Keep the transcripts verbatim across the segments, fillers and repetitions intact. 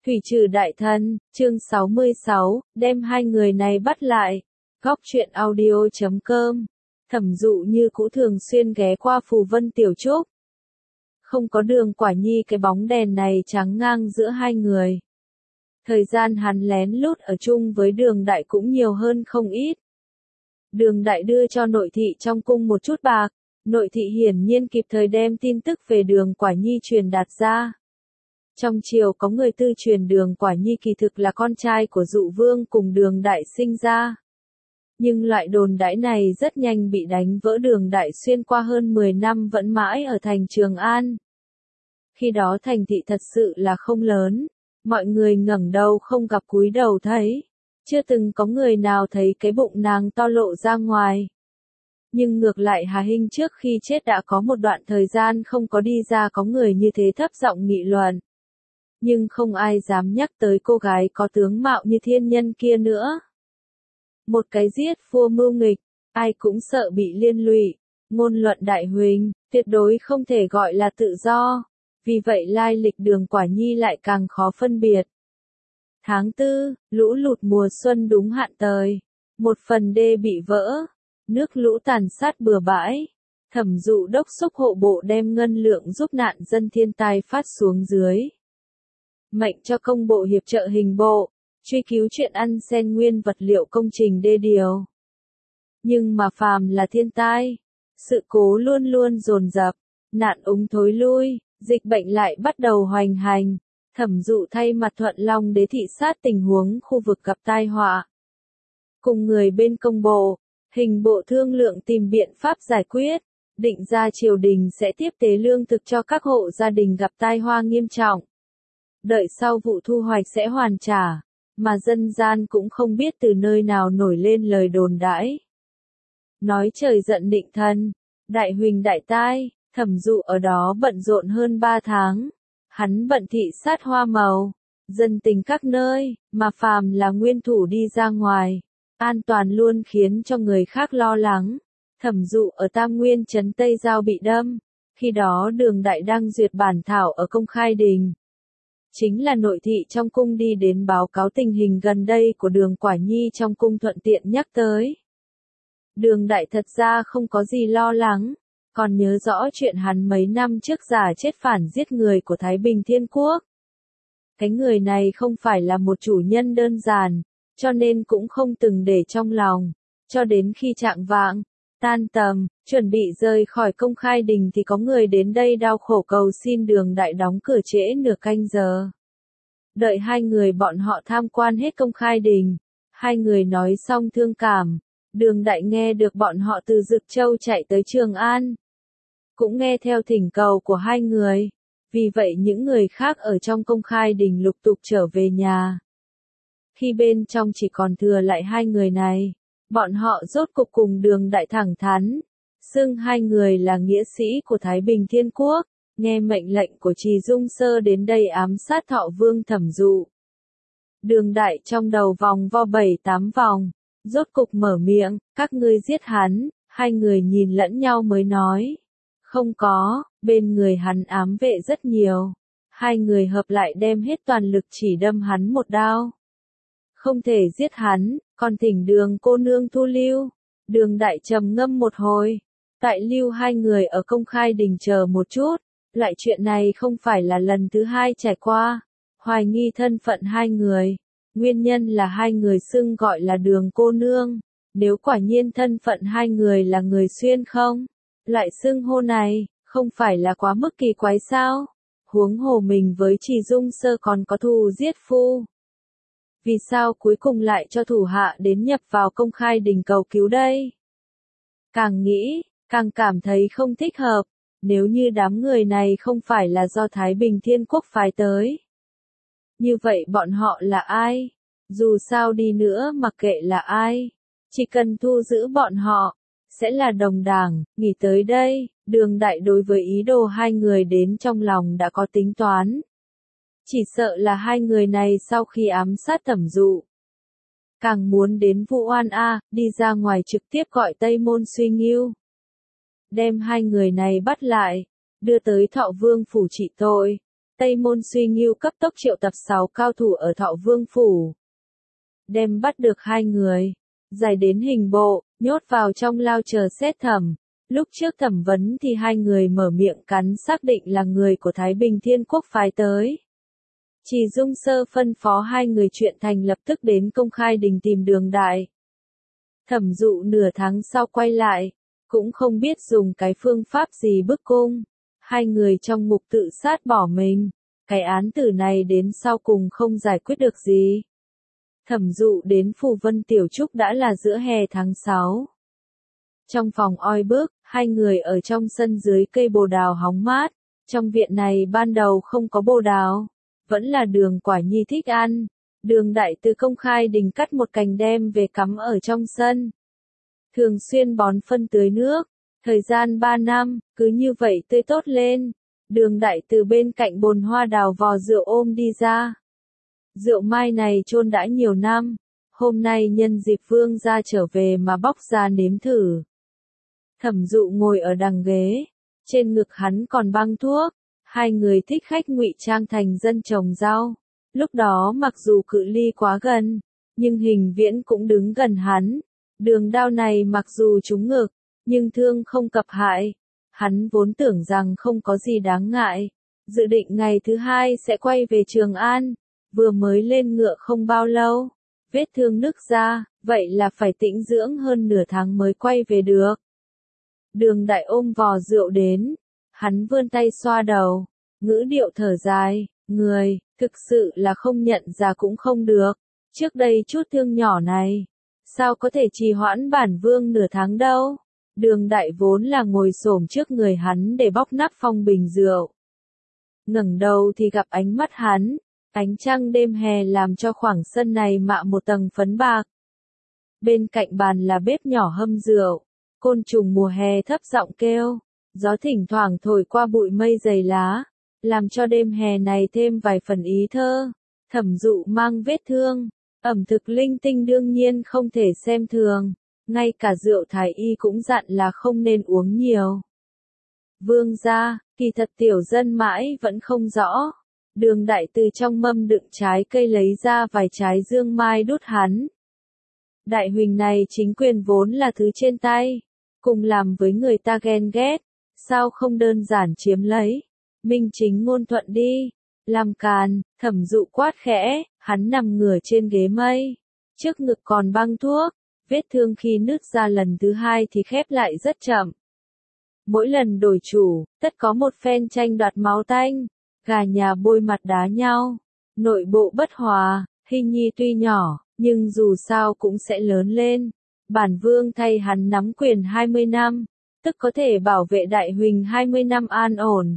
Thủy trừ đại thân, chương sáu mươi sáu, đem hai người này bắt lại. Góc truyện audio chấm com. Thẩm Dụ như cũ thường xuyên ghé qua Phù Vân Tiểu Trúc. Không có Đường Quả Nhi cái bóng đèn này trắng ngang giữa hai người. Thời gian hắn lén lút ở chung với Đường Đại cũng nhiều hơn không ít. Đường Đại đưa cho nội thị trong cung một chút bạc, nội thị hiển nhiên kịp thời đem tin tức về Đường Quả Nhi truyền đạt ra. Trong triều có người tư truyền Đường Quả Nhi kỳ thực là con trai của Dụ Vương cùng Đường Đại sinh ra. Nhưng loại đồn đãi này rất nhanh bị đánh vỡ. Đường Đại xuyên qua hơn mười năm vẫn mãi ở thành Trường An. Khi đó thành thị thật sự là không lớn, mọi người ngẩng đầu không gặp cúi đầu thấy. Chưa từng có người nào thấy cái bụng nàng to lộ ra ngoài. Nhưng ngược lại Hà Hinh trước khi chết đã có một đoạn thời gian không có đi ra, có người như thế thấp giọng nghị luận. Nhưng không ai dám nhắc tới cô gái có tướng mạo như thiên nhân kia nữa. Một cái giết vua mưu nghịch, ai cũng sợ bị liên lụy. Ngôn luận đại huỳnh, tuyệt đối không thể gọi là tự do. Vì vậy lai lịch Đường Quả Nhi lại càng khó phân biệt. Tháng tư, lũ lụt mùa xuân đúng hạn tới. Một phần đê bị vỡ. Nước lũ tàn sát bừa bãi. Thẩm Dụ đốc xúc hộ bộ đem ngân lượng giúp nạn dân thiên tai phát xuống dưới. Mệnh cho công bộ hiệp trợ hình bộ, truy cứu chuyện ăn xen nguyên vật liệu công trình đê điều. Nhưng mà phàm là thiên tai, sự cố luôn luôn dồn dập, nạn úng thối lui, dịch bệnh lại bắt đầu hoành hành. Thẩm Dụ thay mặt Thuận Long Đế thị sát tình huống khu vực gặp tai họa. Cùng người bên công bộ, hình bộ thương lượng tìm biện pháp giải quyết, định ra triều đình sẽ tiếp tế lương thực cho các hộ gia đình gặp tai họa nghiêm trọng. Đợi sau vụ thu hoạch sẽ hoàn trả, mà dân gian cũng không biết từ nơi nào nổi lên lời đồn đãi. Nói trời giận định thần, đại huỳnh đại tai, Thẩm Dụ ở đó bận rộn hơn ba tháng. Hắn bận thị sát hoa màu, dân tình các nơi, mà phàm là nguyên thủ đi ra ngoài, an toàn luôn khiến cho người khác lo lắng. Thẩm Dụ ở Tam Nguyên trấn Tây Giao bị đâm, khi đó Đường Đại đang duyệt bản thảo ở Công Khai Đình. Chính là nội thị trong cung đi đến báo cáo tình hình gần đây của Đường Quả Nhi trong cung, thuận tiện nhắc tới. Đường Đại thật ra không có gì lo lắng, còn nhớ rõ chuyện hắn mấy năm trước giả chết phản giết người của Thái Bình Thiên Quốc. Cái người này không phải là một chủ nhân đơn giản, cho nên cũng không từng để trong lòng, cho đến khi chạng vạng, tan tầm, chuẩn bị rời khỏi Công Khai Đình thì có người đến đây đau khổ cầu xin Đường Đại đóng cửa trễ nửa canh giờ. Đợi hai người bọn họ tham quan hết Công Khai Đình, hai người nói xong thương cảm, Đường Đại nghe được bọn họ từ Dực Châu chạy tới Trường An. Cũng nghe theo thỉnh cầu của hai người, vì vậy những người khác ở trong Công Khai Đình lục tục trở về nhà. Khi bên trong chỉ còn thừa lại hai người này, bọn họ rốt cục cùng Đường Đại thẳng thắn, xưng hai người là nghĩa sĩ của Thái Bình Thiên Quốc, nghe mệnh lệnh của Trì Dung Sơ đến đây ám sát Thọ Vương Thẩm Dụ. Đường Đại trong đầu vòng vo bảy tám vòng, rốt cục mở miệng, các ngươi giết hắn. Hai người nhìn lẫn nhau mới nói, không có, bên người hắn ám vệ rất nhiều. Hai người hợp lại đem hết toàn lực chỉ đâm hắn một đao. Không thể giết hắn, còn thỉnh Đường cô nương thu lưu. Đường Đại trầm ngâm một hồi, tại lưu hai người ở Công Khai Đình chờ một chút. Lại chuyện này không phải là lần thứ hai trải qua, hoài nghi thân phận hai người. Nguyên nhân là hai người xưng gọi là Đường cô nương. Nếu quả nhiên thân phận hai người là người xuyên không, lại xưng hô này, không phải là quá mức kỳ quái sao? Huống hồ mình với Trì Dung Sơ còn có thù giết phu. Vì sao cuối cùng lại cho thủ hạ đến nhập vào Công Khai Đình cầu cứu đây? Càng nghĩ, càng cảm thấy không thích hợp. Nếu như đám người này không phải là do Thái Bình Thiên Quốc phái tới, như vậy bọn họ là ai? Dù sao đi nữa mặc kệ là ai, chỉ cần thu giữ bọn họ, sẽ là đồng đảng. Nghĩ tới đây, Đường Đại đối với ý đồ hai người đến trong lòng đã có tính toán. Chỉ sợ là hai người này sau khi ám sát Thẩm Dụ, càng muốn đến Vụ Oan A, đi ra ngoài trực tiếp gọi Tây Môn Suy Ngưu. Đem hai người này bắt lại, đưa tới Thọ Vương phủ trị tội. Tây Môn Suy Ngưu cấp tốc triệu tập sáu cao thủ ở Thọ Vương Phủ. Đem bắt được hai người, giải đến hình bộ, nhốt vào trong lao chờ xét thẩm. Lúc trước thẩm vấn thì hai người mở miệng cắn xác định là người của Thái Bình Thiên Quốc phái tới. Chỉ Dung Sơ phân phó hai người chuyện thành lập tức đến Công Khai Đình tìm Đường Đại. Thẩm Dụ nửa tháng sau quay lại, cũng không biết dùng cái phương pháp gì bức cung. Hai người trong ngục tự sát bỏ mình. Cái án tử này đến sau cùng không giải quyết được gì. Thẩm Dụ đến Phù Vân Tiểu Trúc đã là giữa hè tháng sáu. Trong phòng oi bức, hai người ở trong sân dưới cây bồ đào hóng mát. Trong viện này ban đầu không có bồ đào, vẫn là Đường Quả Nhi thích ăn. Đường Đại từ Công Khai Đình cắt một cành đem về cắm ở trong sân. Thường xuyên bón phân tưới nước, thời gian ba năm, cứ như vậy tươi tốt lên. Đường Đại từ bên cạnh bồn hoa đào vò rượu ôm đi ra. Rượu mai này chôn đã nhiều năm, hôm nay nhân dịp Vương gia trở về mà bóc ra nếm thử. Thẩm Dụ ngồi ở đằng ghế, trên ngực hắn còn băng thuốc, hai người thích khách ngụy trang thành dân trồng rau. Lúc đó mặc dù cự ly quá gần, nhưng Hình Viễn cũng đứng gần hắn. Đường đao này mặc dù trúng ngực, nhưng thương không cập hại. Hắn vốn tưởng rằng không có gì đáng ngại, dự định ngày thứ hai sẽ quay về Trường An. Vừa mới lên ngựa không bao lâu, vết thương nứt ra, vậy là phải tĩnh dưỡng hơn nửa tháng mới quay về được. Đường Đại ôm vò rượu đến, hắn vươn tay xoa đầu, ngữ điệu thở dài, người, thực sự là không nhận ra cũng không được. Trước đây chút thương nhỏ này, sao có thể trì hoãn bản vương nửa tháng đâu. Đường Đại vốn là ngồi xổm trước người hắn để bóc nắp phong bình rượu. Ngẩng đầu thì gặp ánh mắt hắn, ánh trăng đêm hè làm cho khoảng sân này mạ một tầng phấn bạc. Bên cạnh bàn là bếp nhỏ hâm rượu, côn trùng mùa hè thấp giọng kêu, gió thỉnh thoảng thổi qua bụi mây dày lá, làm cho đêm hè này thêm vài phần ý thơ. Thẩm Dụ mang vết thương, ẩm thực linh tinh đương nhiên không thể xem thường, ngay cả rượu thái y cũng dặn là không nên uống nhiều. Vương gia, kỳ thật tiểu dân mãi vẫn không rõ. Đường Đại từ trong mâm đựng trái cây lấy ra vài trái dương mai đút hắn. Đại huỳnh này chính quyền vốn là thứ trên tay, cùng làm với người ta ghen ghét, sao không đơn giản chiếm lấy. Minh chính ngôn thuận đi, làm càn. Thẩm Dụ quát khẽ, hắn nằm ngửa trên ghế mây, trước ngực còn băng thuốc, vết thương khi nứt ra lần thứ hai thì khép lại rất chậm. Mỗi lần đổi chủ, tất có một phen tranh đoạt máu tanh, gà nhà bôi mặt đá nhau, nội bộ bất hòa. Hình nhi tuy nhỏ, nhưng dù sao cũng sẽ lớn lên. Bản vương thay hắn nắm quyền hai mươi năm, tức có thể bảo vệ đại huỳnh hai mươi năm an ổn.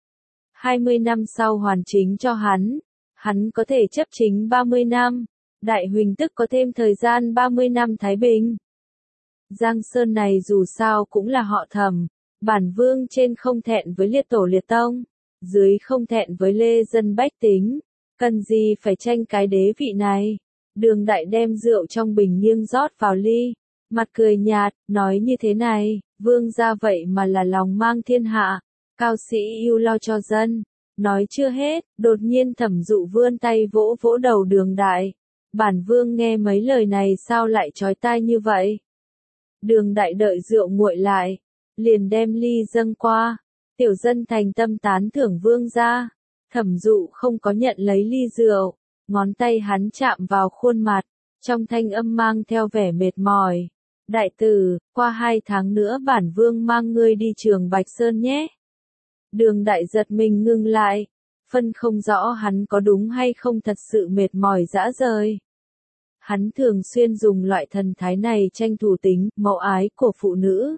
hai mươi năm sau hoàn chính cho hắn, hắn có thể chấp chính ba mươi năm, đại huỳnh tức có thêm thời gian ba mươi năm thái bình. Giang Sơn này dù sao cũng là họ Thẩm, bản vương trên không thẹn với liệt tổ liệt tông, dưới không thẹn với lê dân bách tính, cần gì phải tranh cái đế vị này. Đường Đại đem rượu trong bình nghiêng rót vào ly, mặt cười nhạt, nói như thế này, vương gia vậy mà là lòng mang thiên hạ, cao sĩ yêu lo cho dân. Nói chưa hết, đột nhiên Thẩm Dụ vươn tay vỗ vỗ đầu Đường Đại. Bản vương nghe mấy lời này sao lại chói tai như vậy? Đường Đại đợi rượu nguội lại, liền đem ly dâng qua. Tiểu dân thành tâm tán thưởng vương gia. Thẩm Dụ không có nhận lấy ly rượu, ngón tay hắn chạm vào khuôn mặt, trong thanh âm mang theo vẻ mệt mỏi. Đại tử, qua hai tháng nữa bản vương mang ngươi đi Trường Bạch Sơn nhé. Đường Đại giật mình ngưng lại, phân không rõ hắn có đúng hay không thật sự mệt mỏi dã rời. Hắn thường xuyên dùng loại thần thái này tranh thủ tính, mẫu ái của phụ nữ.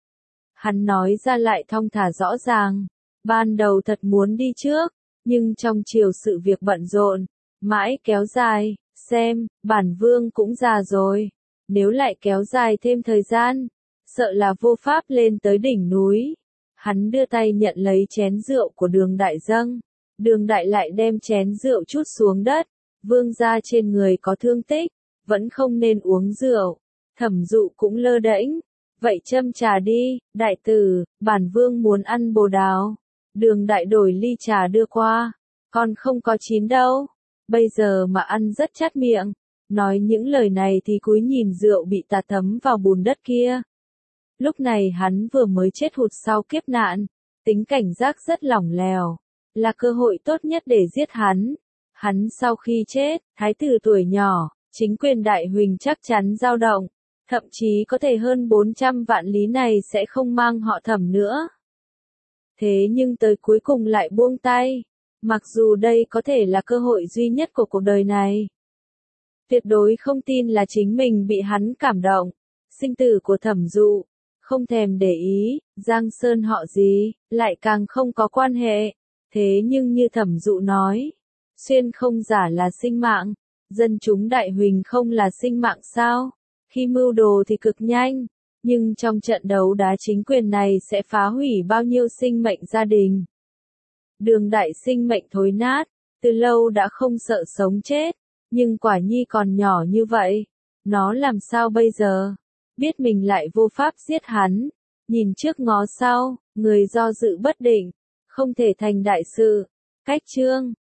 Hắn nói ra lại thong thả rõ ràng, ban đầu thật muốn đi trước, nhưng trong chiều sự việc bận rộn, mãi kéo dài, xem, bản vương cũng già rồi, nếu lại kéo dài thêm thời gian, sợ là vô pháp lên tới đỉnh núi. Hắn đưa tay nhận lấy chén rượu của Đường Đại dâng, Đường Đại lại đem chén rượu trút xuống đất, vương gia trên người có thương tích, vẫn không nên uống rượu. Thẩm Dụ cũng lơ đễnh, vậy châm trà đi, đại tử, bản vương muốn ăn bồ đào. Đường Đại đổi ly trà đưa qua, Còn không có chín đâu. Bây giờ mà ăn rất chát miệng. Nói những lời này thì cúi nhìn rượu bị tạt thấm vào bùn đất kia. Lúc này hắn vừa mới chết hụt sau kiếp nạn. Tính cảnh giác rất lỏng lẻo. Là cơ hội tốt nhất để giết hắn. Hắn sau khi chết, thái tử tuổi nhỏ, chính quyền Đại Huỳnh chắc chắn dao động. Thậm chí có thể hơn bốn trăm vạn lý này sẽ không mang họ Thẩm nữa. Thế nhưng tới cuối cùng lại buông tay. Mặc dù đây có thể là cơ hội duy nhất của cuộc đời này. Tuyệt đối không tin là chính mình bị hắn cảm động. Sinh tử của Thẩm Dụ, không thèm để ý, Giang Sơn họ gì, lại càng không có quan hệ. Thế nhưng như Thẩm Dụ nói, xuyên không giả là sinh mạng, dân chúng Đại Huỳnh không là sinh mạng sao? Khi mưu đồ thì cực nhanh, nhưng trong trận đấu đá chính quyền này sẽ phá hủy bao nhiêu sinh mệnh gia đình. Đường Đại sinh mệnh thối nát, từ lâu đã không sợ sống chết, nhưng quả nhi còn nhỏ như vậy, nó làm sao bây giờ? Biết mình lại vô pháp giết hắn, nhìn trước ngó sau, người do dự bất định, không thể thành đại sự. Cách chương